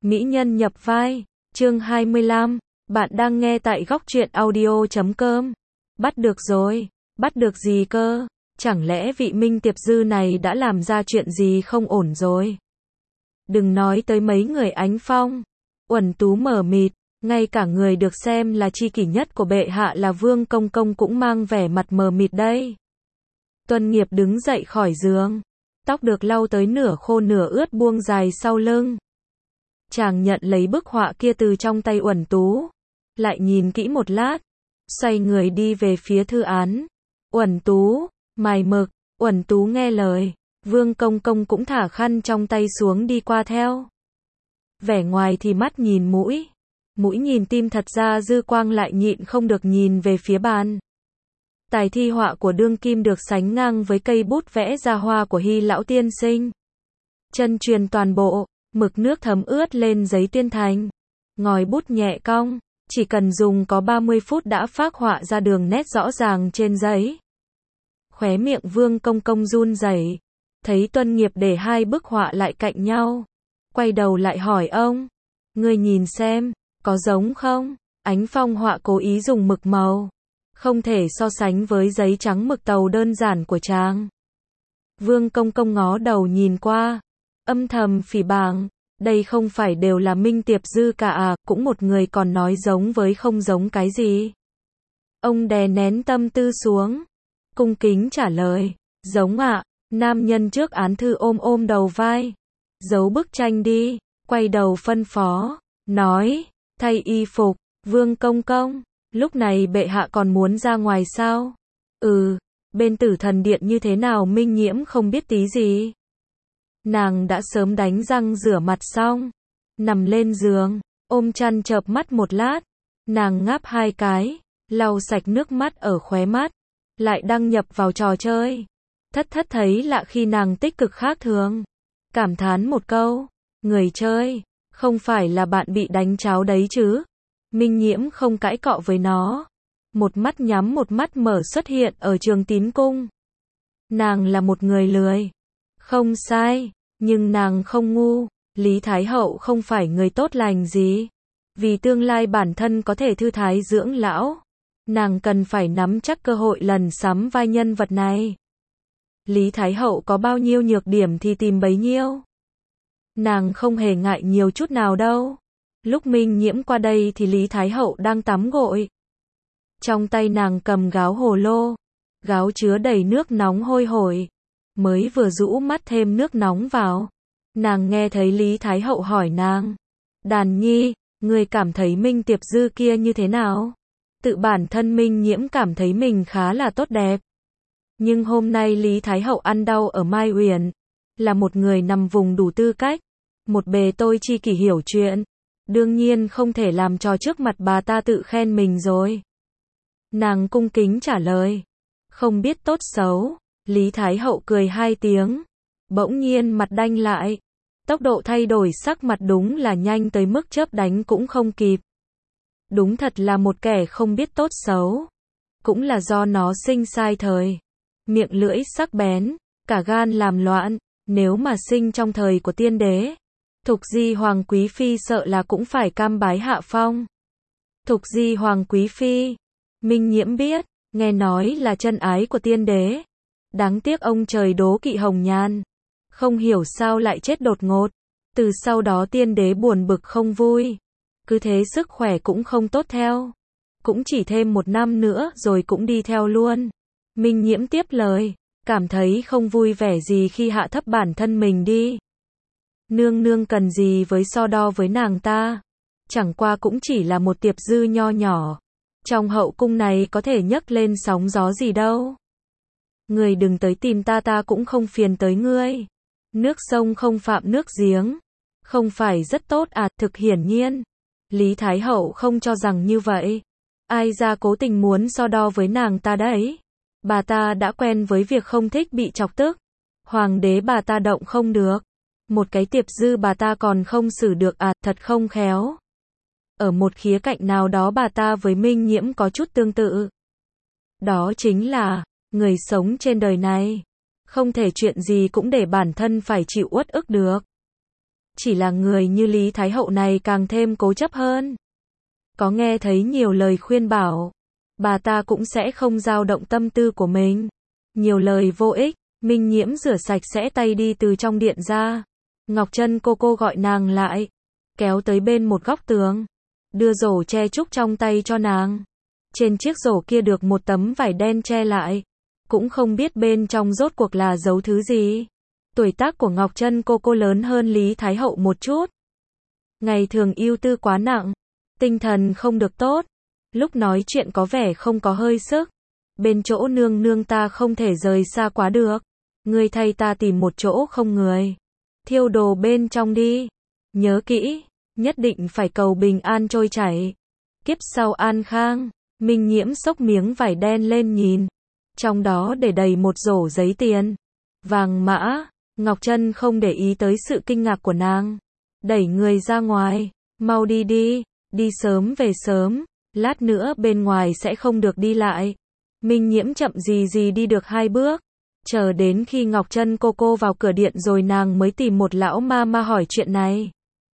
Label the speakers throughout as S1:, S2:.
S1: Mỹ nhân nhập vai, chương 25, bạn đang nghe tại góc truyện audio.com. Bắt được rồi, bắt được gì cơ? Chẳng lẽ vị Minh Tiệp Dư này đã làm ra chuyện gì không ổn rồi? Đừng nói tới mấy người Ánh Phong. Uẩn Tú mờ mịt, ngay cả người được xem là tri kỷ nhất của bệ hạ là Vương Công Công cũng mang vẻ mặt mờ mịt đây. Tuân Nghiệp đứng dậy khỏi giường, tóc được lau tới nửa khô nửa ướt buông dài sau lưng. Chàng nhận lấy bức họa kia từ trong tay Uẩn Tú, lại nhìn kỹ một lát, xoay người đi về phía thư án. Uẩn Tú, mài mực. Uẩn Tú nghe lời, Vương Công Công cũng thả khăn trong tay xuống đi qua theo. Vẻ ngoài thì mắt nhìn mũi, mũi nhìn tim, thật ra dư quang lại nhịn không được nhìn về phía bàn. Tài thi họa của đương kim được sánh ngang với cây bút vẽ ra hoa của Hy lão tiên sinh. Chân truyền toàn bộ, mực nước thấm ướt lên giấy tuyên thành. Ngòi bút nhẹ cong, chỉ cần dùng có 30 phút đã phác họa ra đường nét rõ ràng trên giấy. Khóe miệng Vương Công Công run rẩy, thấy Tuân Nghiệp để hai bức họa lại cạnh nhau, quay đầu lại hỏi ông, ngươi nhìn xem, có giống không? Ánh Phong họa cố ý dùng mực màu, không thể so sánh với giấy trắng mực tàu đơn giản của chàng. Vương Công Công ngó đầu nhìn qua, âm thầm phỉ báng, đây không phải đều là Minh Tiệp Dư cả à, cũng một người còn nói giống với không giống cái gì. Ông đè nén tâm tư xuống, cung kính trả lời, giống ạ. Nam nhân trước án thư ôm ôm đầu vai, giấu bức tranh đi, quay đầu phân phó, nói, thay y phục. Vương Công Công, lúc này bệ hạ còn muốn ra ngoài sao? Bên Tử Thần Điện như thế nào Minh Nhiễm không biết tí gì. Nàng đã sớm đánh răng rửa mặt xong, nằm lên giường, ôm chăn chợp mắt một lát, nàng ngáp hai cái, lau sạch nước mắt ở khóe mắt, lại đăng nhập vào trò chơi. Thất Thất thấy lạ khi nàng tích cực khác thường, cảm thán một câu, người chơi, không phải là bạn bị đánh cháo đấy chứ. Minh Nhiễm không cãi cọ với nó, một mắt nhắm một mắt mở xuất hiện ở Trường Tín Cung. Nàng là một người lười, không sai, nhưng nàng không ngu. Lý Thái Hậu không phải người tốt lành gì, vì tương lai bản thân có thể thư thái dưỡng lão, nàng cần phải nắm chắc cơ hội lần sắm vai nhân vật này. Lý Thái Hậu có bao nhiêu nhược điểm thì tìm bấy nhiêu. Nàng không hề ngại nhiều chút nào đâu. Lúc Minh Nhiễm qua đây thì Lý Thái Hậu đang tắm gội. Trong tay nàng cầm gáo hồ lô, gáo chứa đầy nước nóng hôi hổi. Mới vừa rũ mắt thêm nước nóng vào, nàng nghe thấy Lý Thái Hậu hỏi nàng, Đàn Nhi, người cảm thấy Minh Tiệp Dư kia như thế nào? Tự bản thân Minh Nhiễm cảm thấy mình khá là tốt đẹp. Nhưng hôm nay Lý Thái Hậu ăn đau ở Mai Uyển, là một người nằm vùng đủ tư cách, một bề tôi chi kỷ hiểu chuyện, đương nhiên không thể làm trò trước mặt bà ta tự khen mình rồi. Nàng cung kính trả lời, không biết tốt xấu. Lý Thái Hậu cười hai tiếng, bỗng nhiên mặt đanh lại, tốc độ thay đổi sắc mặt đúng là nhanh tới mức chớp đánh cũng không kịp. Đúng thật là một kẻ không biết tốt xấu, cũng là do nó sinh sai thời. Miệng lưỡi sắc bén, cả gan làm loạn, nếu mà sinh trong thời của tiên đế, Thục Di Hoàng Quý Phi sợ là cũng phải cam bái hạ phong. Thục Di Hoàng Quý Phi, Minh Nhiễm biết, nghe nói là chân ái của tiên đế. Đáng tiếc ông trời đố kỵ hồng nhan, không hiểu sao lại chết đột ngột. Từ sau đó tiên đế buồn bực không vui, cứ thế sức khỏe cũng không tốt theo. Cũng chỉ thêm 1 năm nữa rồi cũng đi theo luôn. Minh Nhiễm tiếp lời, cảm thấy không vui vẻ gì khi hạ thấp bản thân mình đi. Nương nương cần gì với so đo với nàng ta, chẳng qua cũng chỉ là một Tiệp Dư nho nhỏ, trong hậu cung này có thể nhấc lên sóng gió gì đâu. Người đừng tới tìm ta, ta cũng không phiền tới ngươi. Nước sông không phạm nước giếng, không phải rất tốt à? Thực hiển nhiên, Lý Thái Hậu không cho rằng như vậy. Ai ra cố tình muốn so đo với nàng ta đấy? Bà ta đã quen với việc không thích bị chọc tức. Hoàng đế bà ta động không được, một cái Tiệp Dư bà ta còn không xử được à? Thật không khéo. Ở một khía cạnh nào đó bà ta với Minh Nhiễm có chút tương tự. Đó chính là, người sống trên đời này, không thể chuyện gì cũng để bản thân phải chịu uất ức được. chỉ là người như Lý Thái Hậu này càng thêm cố chấp hơn. Có nghe thấy nhiều lời khuyên bảo, bà ta cũng sẽ không dao động tâm tư của mình. Nhiều lời vô ích, Minh Nhiễm rửa sạch sẽ tay đi từ trong điện ra. Ngọc Trân cô gọi nàng lại, kéo tới bên một góc tường, đưa rổ che trúc trong tay cho nàng. Trên chiếc rổ kia được một tấm vải đen che lại, cũng không biết bên trong rốt cuộc là giấu thứ gì. Tuổi tác của Ngọc Trân cô lớn hơn Lý Thái Hậu một chút. Ngày thường ưu tư quá nặng, tinh thần không được tốt, lúc nói chuyện có vẻ không có hơi sức. Bên chỗ nương nương ta không thể rời xa quá được. Ngươi thay ta tìm một chỗ không người. Thiêu đồ bên trong đi. Nhớ kỹ, nhất định phải cầu bình an trôi chảy. Kiếp sau an khang. Minh Nhiễm xốc miếng vải đen lên nhìn. Trong đó để đầy một rổ giấy tiền. Vàng mã. Ngọc Trân không để ý tới sự kinh ngạc của nàng. Đẩy người ra ngoài. Mau đi đi. Đi sớm về sớm. Lát nữa bên ngoài sẽ không được đi lại. Minh Nhiễm chậm gì đi được 2 bước. Chờ đến khi Ngọc Trân cô vào cửa điện rồi nàng mới tìm một lão ma hỏi chuyện này.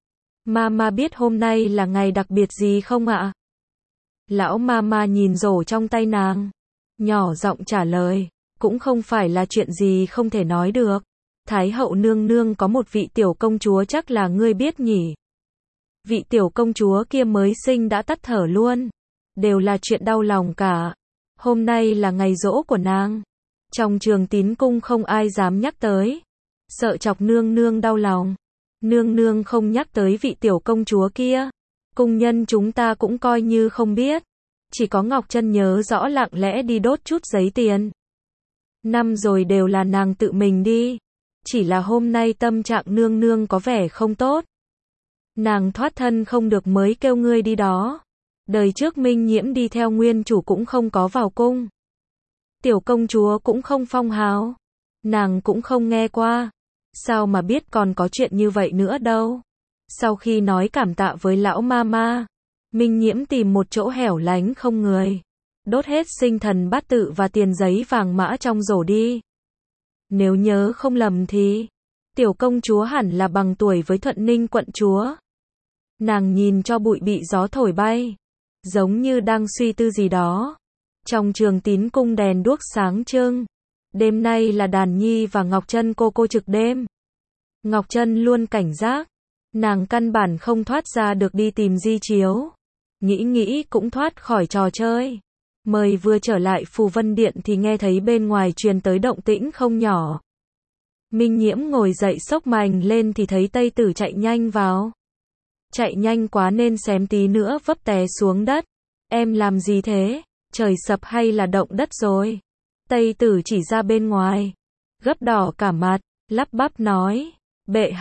S1: Ma biết hôm nay là ngày đặc biệt gì không ạ? Lão ma nhìn rổ trong tay nàng, nhỏ giọng trả lời, cũng không phải là chuyện gì không thể nói được. Thái hậu nương nương có một vị tiểu công chúa chắc là ngươi biết nhỉ. Vị tiểu công chúa kia mới sinh đã tắt thở luôn. Đều là chuyện đau lòng cả. Hôm nay là ngày giỗ của nàng. Trong Trường Tín cung không ai dám nhắc tới. Sợ chọc nương nương đau lòng. Nương nương không nhắc tới vị tiểu công chúa kia. Cung nhân chúng ta cũng coi như không biết. Chỉ có Ngọc Trân nhớ rõ lặng lẽ đi đốt chút giấy tiền. Năm rồi đều là nàng tự mình đi. Chỉ là hôm nay tâm trạng nương nương có vẻ không tốt. Nàng thoát thân không được mới kêu ngươi đi đó. Đời trước Minh Nhiễm đi theo nguyên chủ cũng không có vào cung. Tiểu công chúa cũng không phong hào. Nàng cũng không nghe qua. Sao mà biết còn có chuyện như vậy nữa đâu. Sau khi nói cảm tạ với lão ma, Minh Nhiễm tìm một chỗ hẻo lánh không người. Đốt hết sinh thần bát tự và tiền giấy vàng mã trong rổ đi. Nếu nhớ không lầm thì tiểu công chúa hẳn là bằng tuổi với Thuận Ninh quận chúa. Nàng nhìn cho bụi bị gió thổi bay, giống như đang suy tư gì đó. Trong Trường Tín cung đèn đuốc sáng trưng. Đêm nay là Đàn Nhi và Ngọc Trân cô trực đêm. Ngọc Trân luôn cảnh giác. Nàng căn bản không thoát ra được đi tìm di chiếu. Nghĩ cũng thoát khỏi trò chơi. Mời vừa trở lại Phù Vân Điện thì nghe thấy bên ngoài truyền tới động tĩnh không nhỏ. Minh Nhiễm ngồi dậy xốc mành lên thì thấy Tây Tử chạy nhanh vào. Chạy nhanh quá nên xém tí nữa vấp té xuống đất. Em làm gì thế? Trời sập hay là động đất rồi? Tây Tử chỉ ra bên ngoài. Gấp đỏ cả mặt, lắp bắp nói. Bệ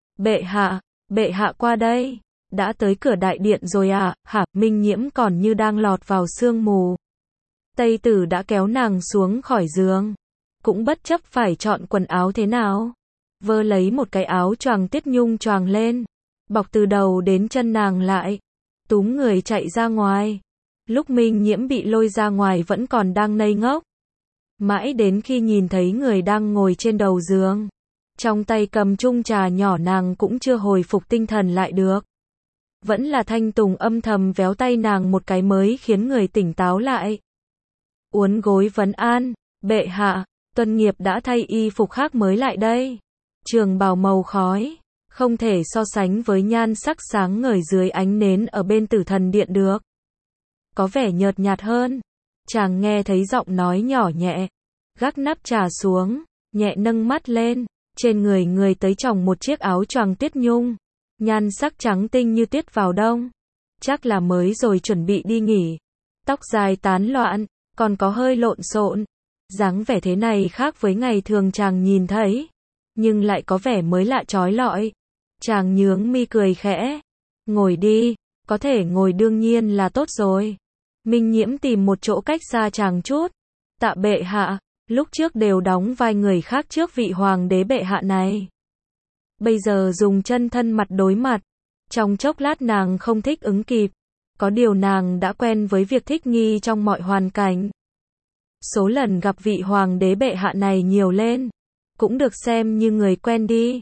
S1: hạ qua đây. Đã tới cửa đại điện rồi à? Hả? Minh Nhiễm còn như đang lọt vào sương mù. Tây Tử đã kéo nàng xuống khỏi giường. Cũng bất chấp phải chọn quần áo thế nào. Vơ lấy một cái áo choàng tiết nhung choàng lên. Bọc từ đầu đến chân nàng lại. Túm người chạy ra ngoài. Lúc Minh Nhiễm bị lôi ra ngoài vẫn còn đang ngây ngốc. Mãi đến khi nhìn thấy người đang ngồi trên đầu giường. Trong tay cầm chung trà nhỏ nàng cũng chưa hồi phục tinh thần lại được. Vẫn là Thanh Tùng âm thầm véo tay nàng một cái mới khiến người tỉnh táo lại. Uốn gối vấn an, bệ hạ, Tuân Nghiệp đã thay y phục khác mới lại đây. Trường bào màu khói, không thể so sánh với nhan sắc sáng ngời dưới ánh nến ở bên Tử Thần Điện được. Có vẻ nhợt nhạt hơn. Chàng nghe thấy giọng nói nhỏ nhẹ, gác nắp trà xuống, nhẹ nâng mắt lên, trên người tới chồng một chiếc áo choàng tuyết nhung, nhan sắc trắng tinh như tuyết vào đông. Chắc là mới rồi chuẩn bị đi nghỉ. Tóc dài tán loạn, còn có hơi lộn xộn. Dáng vẻ thế này khác với ngày thường chàng nhìn thấy, nhưng lại có vẻ mới lạ chói lọi. Chàng nhướng mi cười khẽ. Ngồi đi, có thể ngồi đương nhiên là tốt rồi. Minh Nhiễm tìm một chỗ cách xa chàng chút. Tạ bệ hạ, lúc trước đều đóng vai người khác trước vị hoàng đế bệ hạ này. Bây giờ dùng chân thân mặt đối mặt. Trong chốc lát nàng không thích ứng kịp. Có điều nàng đã quen với việc thích nghi trong mọi hoàn cảnh. Số lần gặp vị hoàng đế bệ hạ này nhiều lên. Cũng được xem như người quen đi.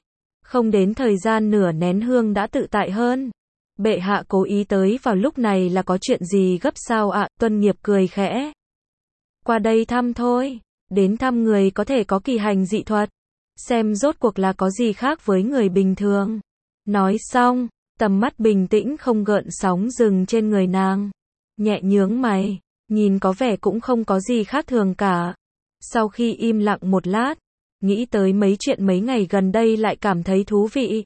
S1: Không đến thời gian nửa nén hương đã tự tại hơn. Bệ hạ cố ý tới vào lúc này là có chuyện gì gấp sao ạ? Tuân Nghiệp cười khẽ. Qua đây thăm thôi. Đến thăm người có thể có kỳ hành dị thuật. Xem rốt cuộc là có gì khác với người bình thường. Nói xong, tầm mắt bình tĩnh không gợn sóng dừng trên người nàng. Nhẹ nhướng mày, nhìn có vẻ cũng không có gì khác thường cả. Sau khi im lặng một lát, nghĩ tới mấy chuyện mấy ngày gần đây lại cảm thấy thú vị.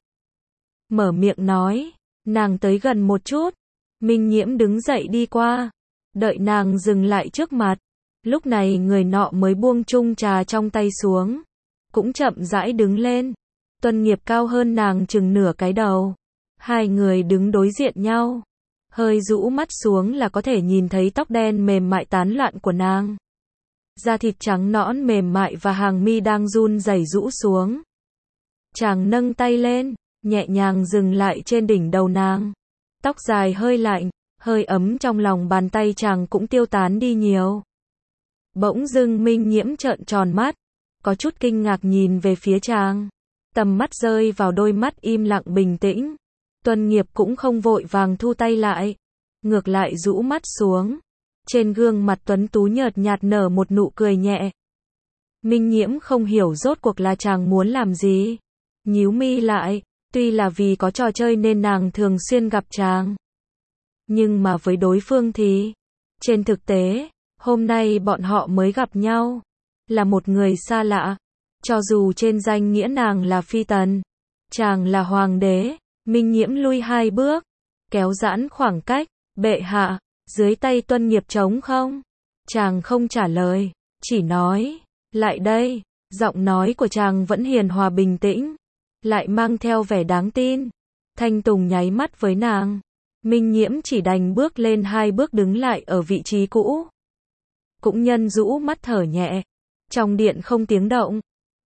S1: Mở miệng nói, nàng tới gần một chút. Minh Nhiễm đứng dậy đi qua, đợi nàng dừng lại trước mặt. Lúc này người nọ mới buông chung trà trong tay xuống, cũng chậm rãi đứng lên. Tuân Nghiệp cao hơn nàng chừng nửa cái đầu. Hai người đứng đối diện nhau, hơi rũ mắt xuống là có thể nhìn thấy tóc đen mềm mại tán loạn của nàng. Da thịt trắng nõn mềm mại và hàng mi đang run rẩy rũ xuống. Chàng nâng tay lên, nhẹ nhàng dừng lại trên đỉnh đầu nàng. Tóc dài hơi lạnh, hơi ấm trong lòng bàn tay chàng cũng tiêu tán đi nhiều. Bỗng dưng Minh Nhiễm trợn tròn mắt, có chút kinh ngạc nhìn về phía chàng. Tầm mắt rơi vào đôi mắt im lặng bình tĩnh. Tuân Nghiệp cũng không vội vàng thu tay lại, ngược lại rũ mắt xuống. Trên gương mặt tuấn tú nhợt nhạt nở một nụ cười nhẹ. Minh Nhiễm không hiểu rốt cuộc là chàng muốn làm gì. Nhíu mi lại, tuy là vì có trò chơi nên nàng thường xuyên gặp chàng. Nhưng mà với đối phương thì, trên thực tế, hôm nay bọn họ mới gặp nhau. Là một người xa lạ. Cho dù trên danh nghĩa nàng là phi tần, chàng là hoàng đế. Minh Nhiễm lui 2 bước, kéo giãn khoảng cách. Bệ hạ, dưới tay Tuân Nghiệp trống không? Chàng không trả lời, chỉ nói, lại đây. Giọng nói của chàng vẫn hiền hòa bình tĩnh, lại mang theo vẻ đáng tin. Thanh Tùng nháy mắt với nàng. Minh Nhiễm chỉ đành bước lên 2 bước đứng lại ở vị trí cũ. Cũng nhân rũ mắt thở nhẹ. Trong điện không tiếng động.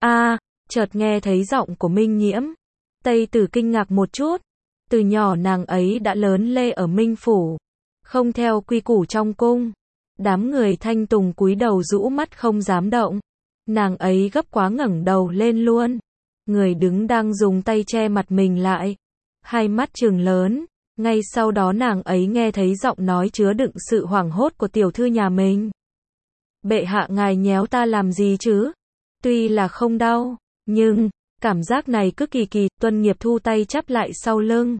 S1: Chợt nghe thấy giọng của Minh Nhiễm. Tây Tử kinh ngạc một chút. Từ nhỏ nàng ấy đã lớn lê ở Minh Phủ, không theo quy củ trong cung. Đám người Thanh Tùng cúi đầu rũ mắt không dám động. Nàng ấy gấp quá ngẩng đầu lên luôn. Người đứng đang dùng tay che mặt mình lại, hai mắt trừng lớn. Ngay sau đó nàng ấy nghe thấy giọng nói chứa đựng sự hoảng hốt của tiểu thư nhà mình. Bệ hạ ngài nhéo ta làm gì chứ? Tuy là không đau, nhưng cảm giác này cứ kỳ kỳ. Tuân Nghiệp thu tay chắp lại sau lưng.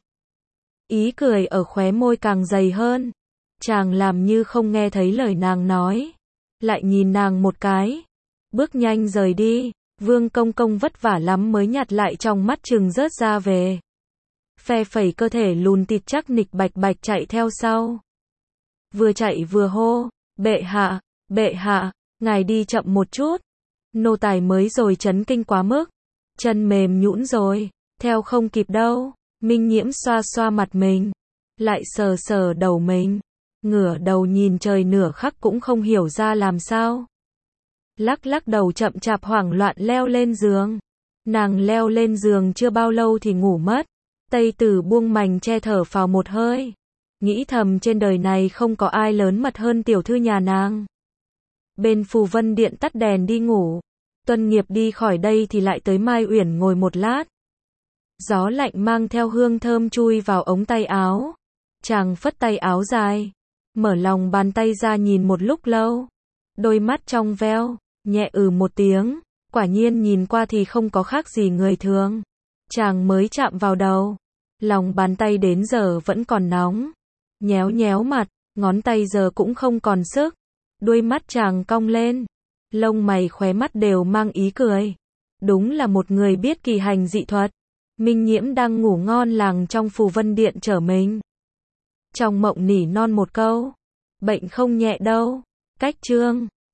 S1: Ý cười ở khóe môi càng dày hơn. Chàng làm như không nghe thấy lời nàng nói, lại nhìn nàng một cái, bước nhanh rời đi. Vương Công Công vất vả lắm mới nhặt lại trong mắt trừng rớt ra về. Phe phẩy cơ thể lùn thịt chắc nịch bạch bạch chạy theo sau. Vừa chạy vừa hô, bệ hạ, ngài đi chậm một chút. Nô tài mới rồi chấn kinh quá mức, chân mềm nhũn rồi, theo không kịp đâu. Minh Nhiễm xoa xoa mặt mình, lại sờ sờ đầu mình, ngửa đầu nhìn trời nửa khắc cũng không hiểu ra làm sao. Lắc lắc đầu chậm chạp hoảng loạn leo lên giường. Nàng leo lên giường chưa bao lâu thì ngủ mất. Tây Tử buông mành che thở phào một hơi, nghĩ thầm trên đời này không có ai lớn mật hơn tiểu thư nhà nàng. Bên Phù Vân Điện tắt đèn đi ngủ. Tuân Nghiệp đi khỏi đây thì lại tới Mai Uyển ngồi một lát. Gió lạnh mang theo hương thơm chui vào ống tay áo. Chàng phất tay áo dài, mở lòng bàn tay ra nhìn một lúc lâu. Đôi mắt trong veo, nhẹ một tiếng. Quả nhiên nhìn qua thì không có khác gì người thường. Chàng mới chạm vào đầu, lòng bàn tay đến giờ vẫn còn nóng. Nhéo nhéo mặt, ngón tay giờ cũng không còn sức. Đuôi mắt chàng cong lên, lông mày khóe mắt đều mang ý cười. Đúng là một người biết kỳ hành dị thuật. Minh Nhiễm đang ngủ ngon lành trong Phù Vân Điện trở mình. Trong mộng nỉ non một câu, bệnh không nhẹ đâu. Cách chương